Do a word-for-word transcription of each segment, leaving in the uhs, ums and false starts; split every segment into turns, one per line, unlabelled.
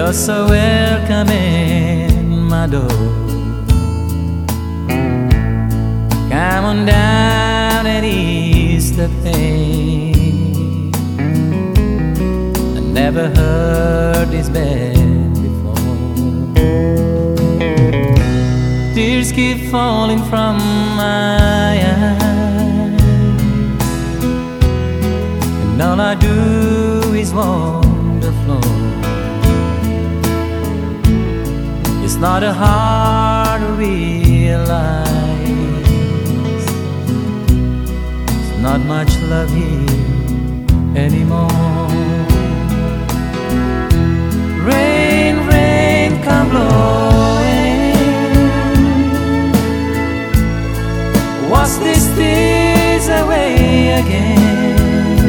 You're so welcome in my door. Come on down and ease the pain. I never heard this bed before. Tears keep falling from my eyes, and all I do is walk the floor. It's not a hard to realize. There's not much love here anymore. Rain, rain, come blowing. Wash these tears away again.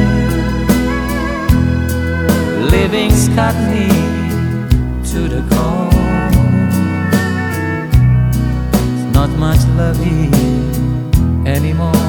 Living's got me to the core. Not much love here anymore.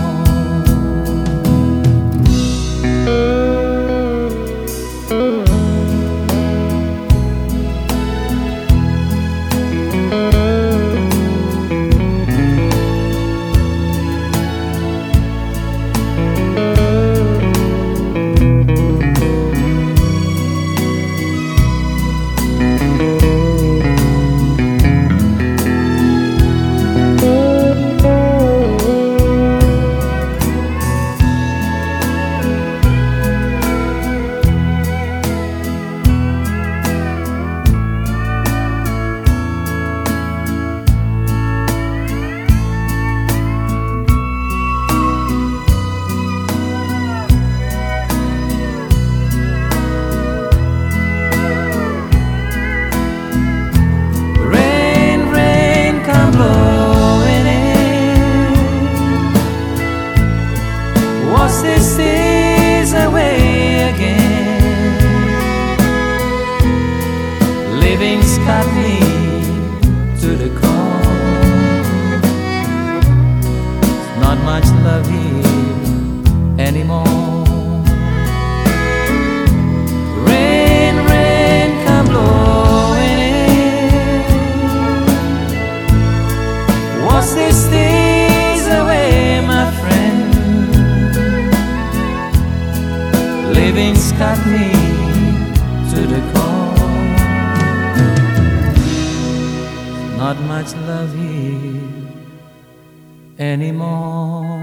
Wash these tears away again. Living's got me to the core. Not much love here anymore. Rain, rain, come blowing in. Wash these tears away, my friend. Living's got me to the core. Not much love here anymore.